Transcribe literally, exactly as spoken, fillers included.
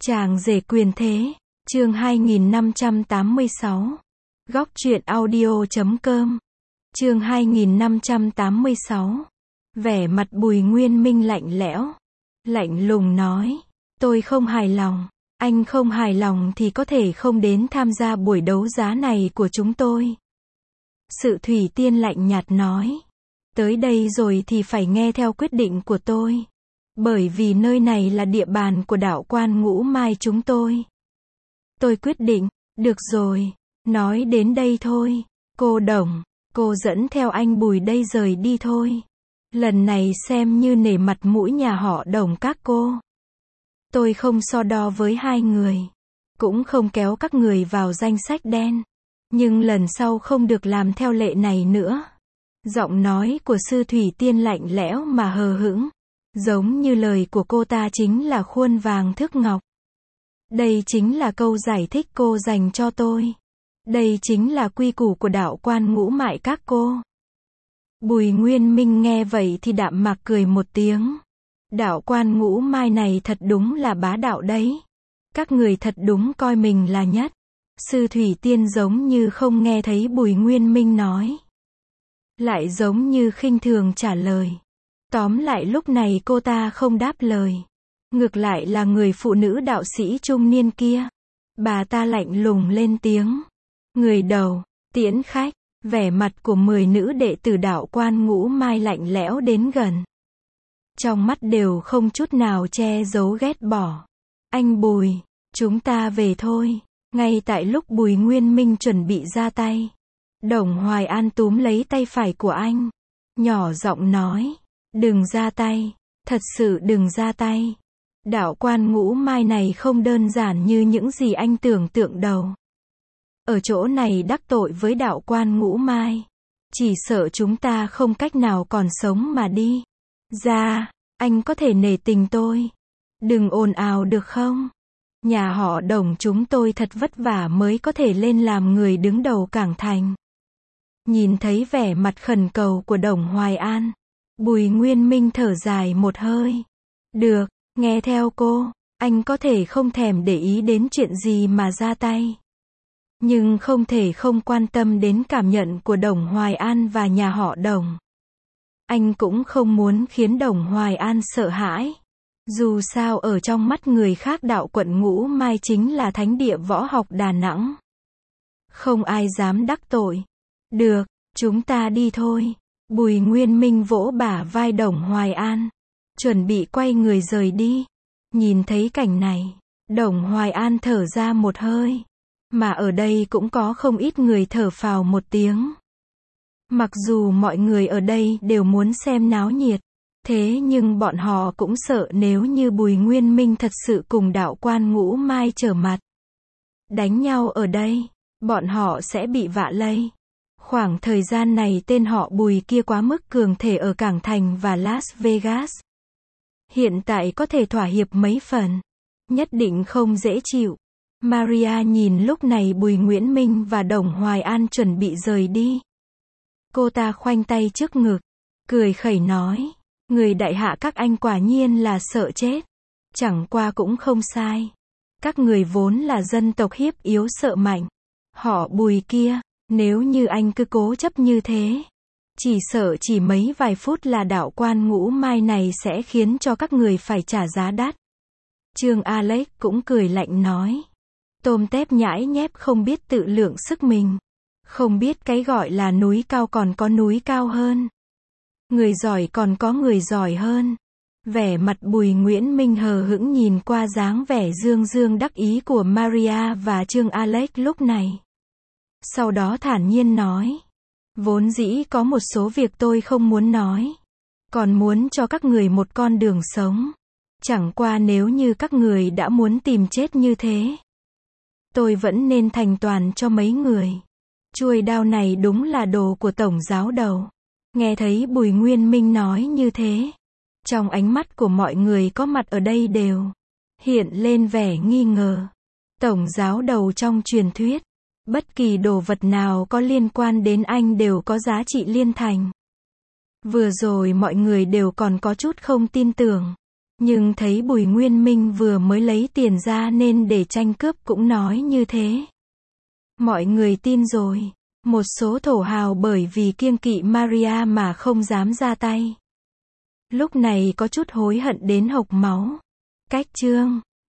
Chàng rể quyền thế, chương hai nghìn năm trăm tám mươi sáu. Góc truyện audio chấm com. Chương hai nghìn năm trăm tám mươi sáu. Vẻ mặt Bùi Nguyên Minh lạnh lẽo, lạnh lùng nói, tôi không hài lòng, anh không hài lòng thì có thể không đến tham gia buổi đấu giá này của chúng tôi. Sự Thủy Tiên lạnh nhạt nói, tới đây rồi thì phải nghe theo quyết định của tôi. Bởi vì nơi này là địa bàn của đạo quan Ngũ Mai chúng tôi. Tôi quyết định, được rồi, nói đến đây thôi. Cô Đồng, cô dẫn theo anh Bùi đây rời đi thôi. Lần này xem như nể mặt mũi nhà họ Đồng các cô. Tôi không so đo với hai người, cũng không kéo các người vào danh sách đen. Nhưng lần sau không được làm theo lệ này nữa. Giọng nói của Sư Thủy Tiên lạnh lẽo mà hờ hững. Giống như lời của cô ta chính là khuôn vàng thước ngọc. Đây chính là câu giải thích cô dành cho tôi. Đây chính là quy củ của đạo quan Ngũ Mại các cô. Bùi Nguyên Minh nghe vậy thì đạm mạc cười một tiếng. Đạo quan Ngũ Mai này thật đúng là bá đạo đấy. Các người thật đúng coi mình là nhất. Sư Thủy Tiên giống như không nghe thấy Bùi Nguyên Minh nói. Lại giống như khinh thường trả lời. Tóm lại lúc này cô ta không đáp lời. Ngược lại là người phụ nữ đạo sĩ trung niên kia. Bà ta lạnh lùng lên tiếng. Người đầu, tiễn khách. Vẻ mặt của mười nữ đệ tử đạo quan Ngũ Mai lạnh lẽo đến gần. Trong mắt đều không chút nào che giấu ghét bỏ. Anh Bùi, chúng ta về thôi. Ngay tại lúc Bùi Nguyên Minh chuẩn bị ra tay, Đồng Hoài An túm lấy tay phải của anh. Nhỏ giọng nói. Đừng ra tay, thật sự đừng ra tay. Đạo quan Ngũ Mai này không đơn giản như những gì anh tưởng tượng đâu. Ở chỗ này đắc tội với đạo quan Ngũ Mai, chỉ sợ chúng ta không cách nào còn sống mà đi. Ra, anh có thể nể tình tôi. Đừng ồn ào được không? Nhà họ Đồng chúng tôi thật vất vả mới có thể lên làm người đứng đầu Cảng Thành. Nhìn thấy vẻ mặt khẩn cầu của Đồng Hoài An, Bùi Nguyên Minh thở dài một hơi. Được, nghe theo cô, anh có thể không thèm để ý đến chuyện gì mà ra tay. Nhưng không thể không quan tâm đến cảm nhận của Đồng Hoài An và nhà họ Đồng. Anh cũng không muốn khiến Đồng Hoài An sợ hãi. Dù sao ở trong mắt người khác đạo quận Ngũ Mai chính là thánh địa võ học Đà Nẵng. Không ai dám đắc tội. Được, chúng ta đi thôi. Bùi Nguyên Minh vỗ bả vai Đồng Hoài An, chuẩn bị quay người rời đi. Nhìn thấy cảnh này, Đồng Hoài An thở ra một hơi. Mà ở đây cũng có không ít người thở phào một tiếng. Mặc dù mọi người ở đây đều muốn xem náo nhiệt, thế nhưng bọn họ cũng sợ nếu như Bùi Nguyên Minh thật sự cùng đạo quan Ngũ Mai trở mặt, đánh nhau ở đây, bọn họ sẽ bị vạ lây. Khoảng thời gian này tên họ Bùi kia quá mức cường thể ở Cảng Thành và Las Vegas. Hiện tại có thể thỏa hiệp mấy phần, nhất định không dễ chịu. Maria nhìn lúc này Bùi Nguyễn Minh và Đồng Hoài An chuẩn bị rời đi. Cô ta khoanh tay trước ngực, cười khẩy nói, người đại hạ các anh quả nhiên là sợ chết. Chẳng qua cũng không sai. Các người vốn là dân tộc hiếp yếu sợ mạnh. Họ Bùi kia, nếu như anh cứ cố chấp như thế, chỉ sợ chỉ mấy vài phút là đạo quan Ngũ Mai này sẽ khiến cho các người phải trả giá đắt. Trương Alex cũng cười lạnh nói. Tôm tép nhãi nhép không biết tự lượng sức mình. Không biết cái gọi là núi cao còn có núi cao hơn. Người giỏi còn có người giỏi hơn. Vẻ mặt Bùi Nguyễn Minh hờ hững nhìn qua dáng vẻ dương dương đắc ý của Maria và Trương Alex lúc này. Sau đó thản nhiên nói. Vốn dĩ có một số việc tôi không muốn nói. Còn muốn cho các người một con đường sống. Chẳng qua nếu như các người đã muốn tìm chết như thế, tôi vẫn nên thành toàn cho mấy người. Chuôi đao này đúng là đồ của tổng giáo đầu. Nghe thấy Bùi Nguyên Minh nói như thế, trong ánh mắt của mọi người có mặt ở đây đều hiện lên vẻ nghi ngờ. Tổng giáo đầu trong truyền thuyết, bất kỳ đồ vật nào có liên quan đến anh đều có giá trị liên thành. Vừa rồi mọi người đều còn có chút không tin tưởng. Nhưng thấy Bùi Nguyên Minh vừa mới lấy tiền ra nên để tranh cướp cũng nói như thế. Mọi người tin rồi. Một số thổ hào bởi vì kiêng kỵ Maria mà không dám ra tay. Lúc này có chút hối hận đến hộc máu. Cách chương